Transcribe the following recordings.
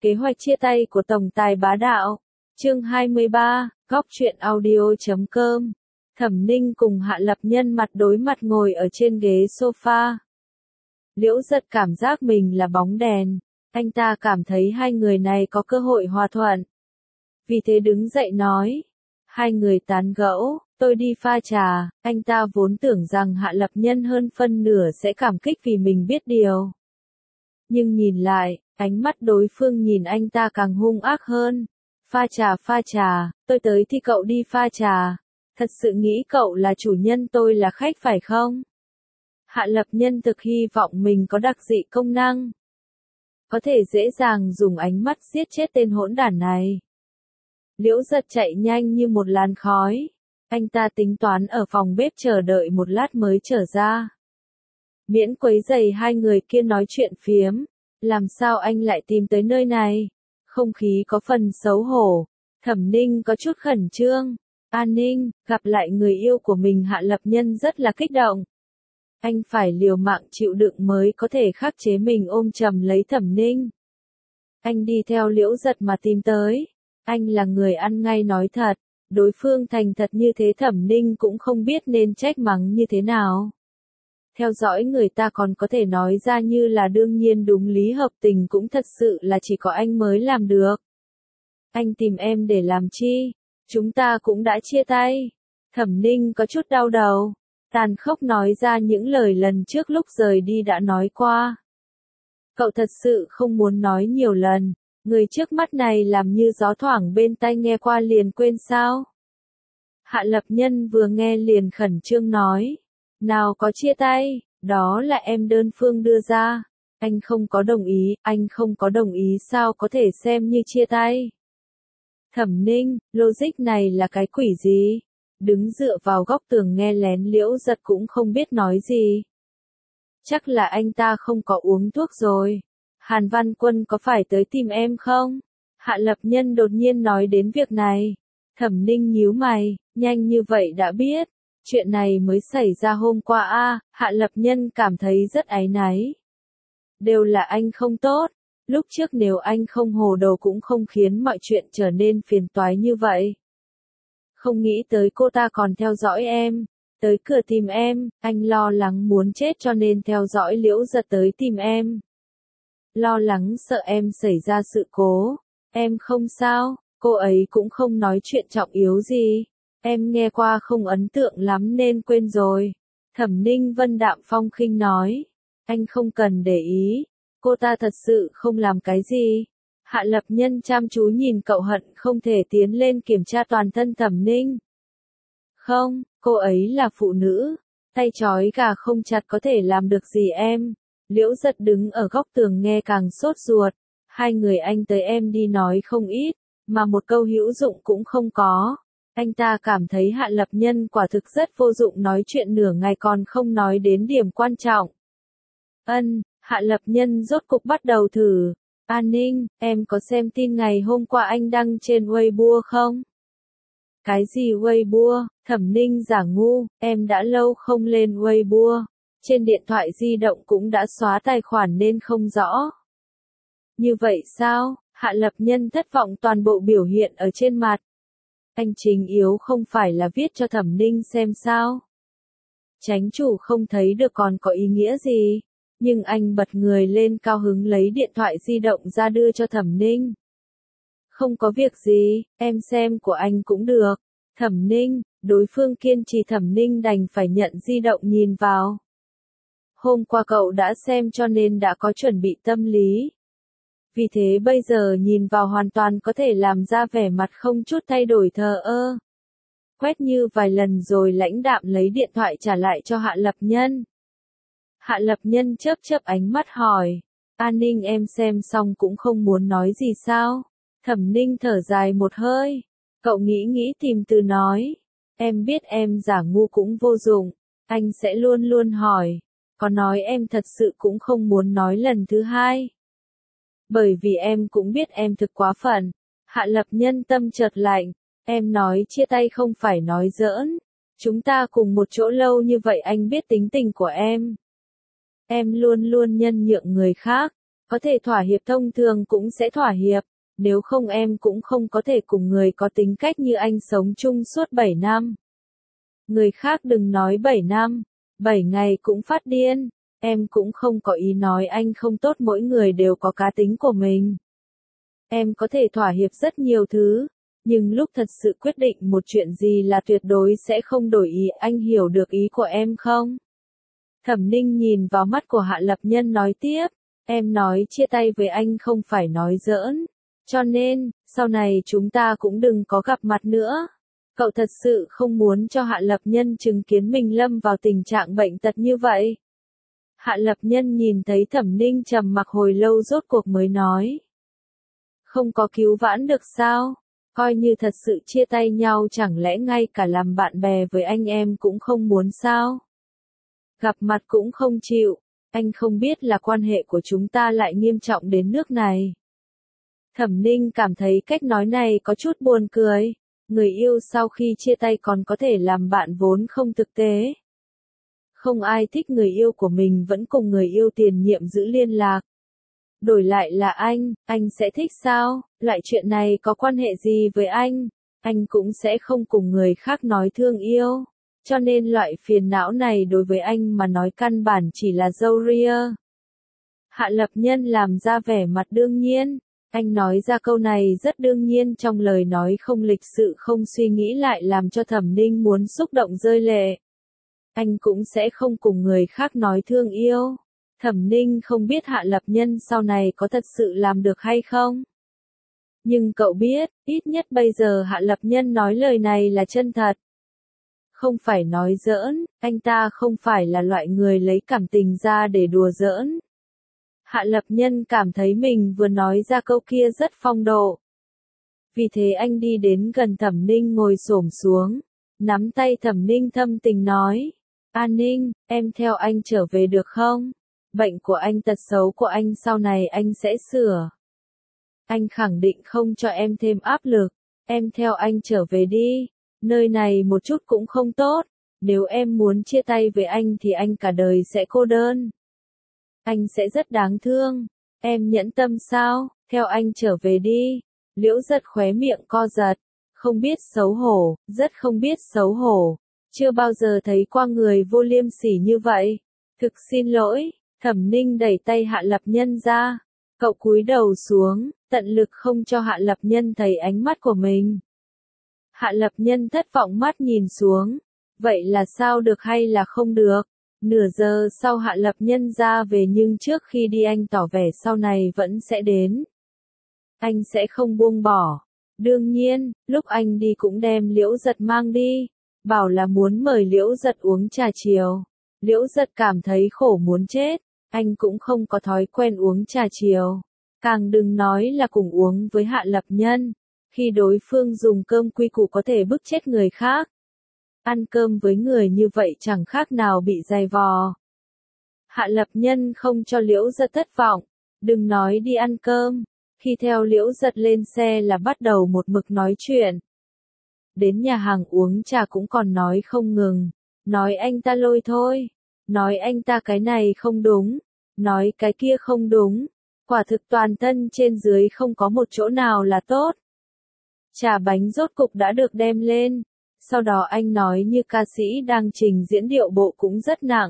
Kế hoạch chia tay của tổng tài bá đạo. Chương 23, Góc truyện audio.com. Thẩm Ninh cùng Hạ Lập Nhân mặt đối mặt ngồi ở trên ghế sofa. Liễu Giật cảm giác mình là bóng đèn, anh ta cảm thấy hai người này có cơ hội hòa thuận. Vì thế đứng dậy nói, hai người tán gẫu, tôi đi pha trà. Anh ta vốn tưởng rằng Hạ Lập Nhân hơn phân nửa sẽ cảm kích vì mình biết điều. Nhưng nhìn lại, ánh mắt đối phương nhìn anh ta càng hung ác hơn. Pha trà, tôi tới thì cậu đi pha trà. Thật sự nghĩ cậu là chủ nhân tôi là khách phải không? Hạ Lập Nhân thực hy vọng mình có đặc dị công năng. Có thể dễ dàng dùng ánh mắt giết chết tên hỗn đản này. Liễu Giật chạy nhanh như một làn khói. Anh ta tính toán ở phòng bếp chờ đợi một lát mới trở ra. Miễn quấy rầy hai người kia nói chuyện phiếm. Làm sao anh lại tìm tới nơi này? Không khí có phần xấu hổ. Thẩm Ninh có chút khẩn trương. An Ninh, gặp lại người yêu của mình. Hạ Lập Nhân rất là kích động. Anh phải liều mạng chịu đựng mới có thể khắc chế mình ôm chầm lấy Thẩm Ninh. Anh đi theo Liễu Giật mà tìm tới. Anh là người ăn ngay nói thật. Đối phương thành thật như thế Thẩm Ninh cũng không biết nên trách mắng như thế nào. Theo dõi người ta còn có thể nói ra như là đương nhiên đúng lý hợp tình cũng thật sự là chỉ có anh mới làm được. Anh tìm em để làm chi? Chúng ta cũng đã chia tay. Thẩm Ninh có chút đau đầu. Tàn khốc nói ra những lời lần trước lúc rời đi đã nói qua. Cậu thật sự không muốn nói nhiều lần. Người trước mắt này làm như gió thoảng bên tai nghe qua liền quên sao? Hạ Lập Nhân vừa nghe liền khẩn trương nói. Nào có chia tay, đó là em đơn phương đưa ra. Anh không có đồng ý sao có thể xem như chia tay. Thẩm Ninh, logic này là cái quỷ gì? Đứng dựa vào góc tường nghe lén Liễu Giật cũng không biết nói gì. Chắc là anh ta không có uống thuốc rồi. Hàn Văn Quân có phải tới tìm em không? Hạ Lập Nhân đột nhiên nói đến việc này. Thẩm Ninh nhíu mày, nhanh như vậy đã biết. Chuyện này mới xảy ra hôm qua a. Hạ Lập Nhân cảm thấy rất áy náy. Đều là anh không tốt. Lúc trước nếu anh không hồ đồ cũng không khiến mọi chuyện trở nên phiền toái như vậy. Không nghĩ tới cô ta còn theo dõi em. Tới cửa tìm em, anh lo lắng muốn chết cho nên theo dõi Liễu Giật tới tìm em. Lo lắng sợ em xảy ra sự cố. Em không sao, cô ấy cũng không nói chuyện trọng yếu gì. Em nghe qua không ấn tượng lắm nên quên rồi. Thẩm Ninh vân đạm phong khinh nói. Anh không cần để ý. Cô ta thật sự không làm cái gì. Hạ Lập Nhân chăm chú nhìn cậu hận không thể tiến lên kiểm tra toàn thân Thẩm Ninh. Không, cô ấy là phụ nữ. Tay trói gà không chặt có thể làm được gì em. Liễu Giật đứng ở góc tường nghe càng sốt ruột. Hai người anh tới em đi nói không ít, mà một câu hữu dụng cũng không có. Anh ta cảm thấy Hạ Lập Nhân quả thực rất vô dụng nói chuyện nửa ngày còn không nói đến điểm quan trọng. Hạ Lập Nhân rốt cục bắt đầu thử. An Ninh, em có xem tin ngày hôm qua anh đăng trên Weibo không? Cái gì Weibo? Thẩm Ninh giả ngu, em đã lâu không lên Weibo. Trên điện thoại di động cũng đã xóa tài khoản nên không rõ. Như vậy sao? Hạ Lập Nhân thất vọng toàn bộ biểu hiện ở trên mặt. Anh chính yếu không phải là viết cho Thẩm Ninh xem sao? Chánh chủ không thấy được còn có ý nghĩa gì? Nhưng anh bật người lên cao hứng lấy điện thoại di động ra đưa cho Thẩm Ninh. Không có việc gì, em xem của anh cũng được. Thẩm Ninh, đối phương kiên trì Thẩm Ninh đành phải nhận di động nhìn vào. Hôm qua cậu đã xem cho nên đã có chuẩn bị tâm lý. Vì thế bây giờ nhìn vào hoàn toàn có thể làm ra vẻ mặt không chút thay đổi thờ ơ. Quét như vài lần rồi lãnh đạm lấy điện thoại trả lại cho Hạ Lập Nhân. Hạ Lập Nhân chớp chớp ánh mắt hỏi. An Ninh em xem xong cũng không muốn nói gì sao? Thẩm Ninh thở dài một hơi. Cậu nghĩ tìm từ nói. Em biết em giả ngu cũng vô dụng. Anh sẽ luôn luôn hỏi. Có nói em thật sự cũng không muốn nói lần thứ hai. Bởi vì em cũng biết em thực quá phận. Hạ Lập Nhân tâm chợt lạnh. Em nói chia tay không phải nói giỡn. Chúng ta cùng một chỗ lâu như vậy anh biết tính tình của em. Em luôn luôn nhân nhượng người khác. Có thể thỏa hiệp thông thường cũng sẽ thỏa hiệp, nếu không em cũng không có thể cùng người có tính cách như anh sống chung suốt 7 năm. Người khác đừng nói 7 năm, 7 ngày cũng phát điên, em cũng không có ý nói anh không tốt, mỗi người đều có cá tính của mình. Em có thể thỏa hiệp rất nhiều thứ, nhưng lúc thật sự quyết định một chuyện gì là tuyệt đối sẽ không đổi ý, anh hiểu được ý của em không? Thẩm Ninh nhìn vào mắt của Hạ Lập Nhân nói tiếp, em nói chia tay với anh không phải nói giỡn, cho nên, sau này chúng ta cũng đừng có gặp mặt nữa. Cậu thật sự không muốn cho Hạ Lập Nhân chứng kiến mình lâm vào tình trạng bệnh tật như vậy. Hạ Lập Nhân nhìn thấy Thẩm Ninh trầm mặc hồi lâu rốt cuộc mới nói. Không có cứu vãn được sao? Coi như thật sự chia tay nhau chẳng lẽ ngay cả làm bạn bè với anh em cũng không muốn sao? Gặp mặt cũng không chịu, anh không biết là quan hệ của chúng ta lại nghiêm trọng đến nước này. Thẩm Ninh cảm thấy cách nói này có chút buồn cười, người yêu sau khi chia tay còn có thể làm bạn vốn không thực tế. Không ai thích người yêu của mình vẫn cùng người yêu tiền nhiệm giữ liên lạc. Đổi lại là anh sẽ thích sao? Loại chuyện này có quan hệ gì với anh cũng sẽ không cùng người khác nói thương yêu. Cho nên loại phiền não này đối với anh mà nói căn bản chỉ là râu ria. Hạ Lập Nhân làm ra vẻ mặt đương nhiên. Anh nói ra câu này rất đương nhiên, trong lời nói không lịch sự không suy nghĩ lại làm cho Thẩm Ninh muốn xúc động rơi lệ. Anh cũng sẽ không cùng người khác nói thương yêu. Thẩm Ninh không biết Hạ Lập Nhân sau này có thật sự làm được hay không. Nhưng cậu biết, ít nhất bây giờ Hạ Lập Nhân nói lời này là chân thật. Không phải nói giỡn, anh ta không phải là loại người lấy cảm tình ra để đùa giỡn. Hạ Lập Nhân cảm thấy mình vừa nói ra câu kia rất phong độ. Vì thế anh đi đến gần Thẩm Ninh ngồi xổm xuống, nắm tay Thẩm Ninh thâm tình nói. An Ninh, em theo anh trở về được không? Bệnh của anh, tật xấu của anh sau này anh sẽ sửa. Anh khẳng định không cho em thêm áp lực, em theo anh trở về đi, nơi này một chút cũng không tốt, nếu em muốn chia tay với anh thì anh cả đời sẽ cô đơn. Anh sẽ rất đáng thương, em nhẫn tâm sao, theo anh trở về đi. Liễu Giật khóe miệng co giật, không biết xấu hổ, rất không biết xấu hổ, chưa bao giờ thấy qua người vô liêm sỉ như vậy. Thực xin lỗi. Thẩm Ninh đẩy tay Hạ Lập Nhân ra, cậu cúi đầu xuống, tận lực không cho Hạ Lập Nhân thấy ánh mắt của mình. Hạ Lập Nhân thất vọng mắt nhìn xuống, vậy là sao, được hay là không được? Nửa giờ sau Hạ Lập Nhân ra về, nhưng trước khi đi anh tỏ vẻ sau này vẫn sẽ đến. Anh sẽ không buông bỏ. Đương nhiên, lúc anh đi cũng đem Liễu Giật mang đi, bảo là muốn mời Liễu Giật uống trà chiều. Liễu Giật cảm thấy khổ muốn chết. Anh cũng không có thói quen uống trà chiều, càng đừng nói là cùng uống với Hạ Lập Nhân, khi đối phương dùng cơm quy củ có thể bức chết người khác. Ăn cơm với người như vậy chẳng khác nào bị dày vò. Hạ Lập Nhân không cho Liễu Giật thất vọng, đừng nói đi ăn cơm, khi theo Liễu Giật lên xe là bắt đầu một mực nói chuyện. Đến nhà hàng uống trà cũng còn nói không ngừng, nói anh ta lôi thôi. Nói anh ta cái này không đúng, nói cái kia không đúng, quả thực toàn thân trên dưới không có một chỗ nào là tốt. Trà bánh rốt cục đã được đem lên, sau đó anh nói như ca sĩ đang trình diễn, điệu bộ cũng rất nặng.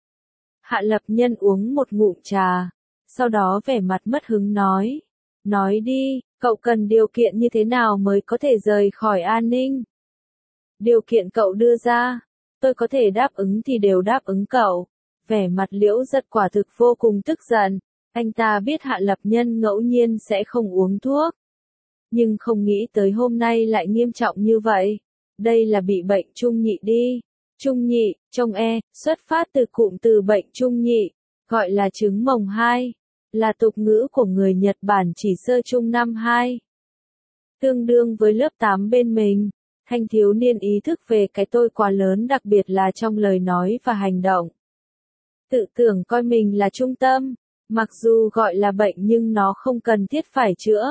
Hạ Lập Nhân uống một ngụm trà, sau đó vẻ mặt mất hứng nói đi, cậu cần điều kiện như thế nào mới có thể rời khỏi An Ninh? Điều kiện cậu đưa ra, tôi có thể đáp ứng thì đều đáp ứng cậu. Vẻ mặt Liễu Giật quả thực vô cùng tức giận, anh ta biết Hạ Lập Nhân ngẫu nhiên sẽ không uống thuốc. Nhưng không nghĩ tới hôm nay lại nghiêm trọng như vậy. Đây là bị bệnh trung nhị đi. Trung nhị, trong xuất phát từ cụm từ bệnh trung nhị, gọi là chứng mồng 2, là tục ngữ của người Nhật Bản chỉ sơ trung năm 2. Tương đương với lớp 8 bên mình. Thanh thiếu niên ý thức về cái tôi quá lớn, đặc biệt là trong lời nói và hành động. Tự tưởng coi mình là trung tâm, mặc dù gọi là bệnh nhưng nó không cần thiết phải chữa.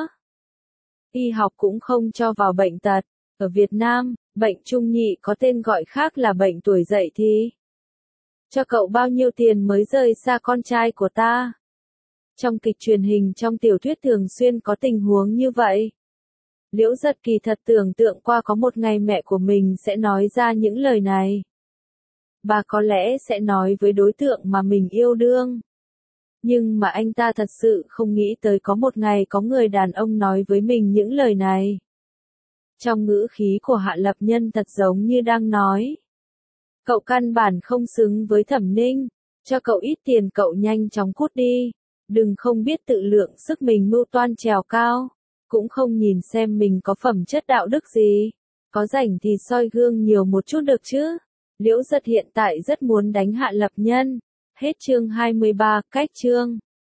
Y học cũng không cho vào bệnh tật. Ở Việt Nam, bệnh trung nhị có tên gọi khác là bệnh tuổi dậy thì. Cho cậu bao nhiêu tiền mới rời xa con trai của ta? Trong kịch truyền hình trong tiểu thuyết thường xuyên có tình huống như vậy. Liễu Giật kỳ thật tưởng tượng qua có một ngày mẹ của mình sẽ nói ra những lời này. Bà có lẽ sẽ nói với đối tượng mà mình yêu đương. Nhưng mà anh ta thật sự không nghĩ tới có một ngày có người đàn ông nói với mình những lời này. Trong ngữ khí của Hạ Lập Nhân thật giống như đang nói. Cậu căn bản không xứng với Thẩm Ninh, cho cậu ít tiền cậu nhanh chóng cút đi. Đừng không biết tự lượng sức mình mưu toan trèo cao, cũng không nhìn xem mình có phẩm chất đạo đức gì. Có rảnh thì soi gương nhiều một chút được chứ. Liễu Giật hiện tại rất muốn đánh Hạ Lập Nhân. Hết chương 23, cách chương.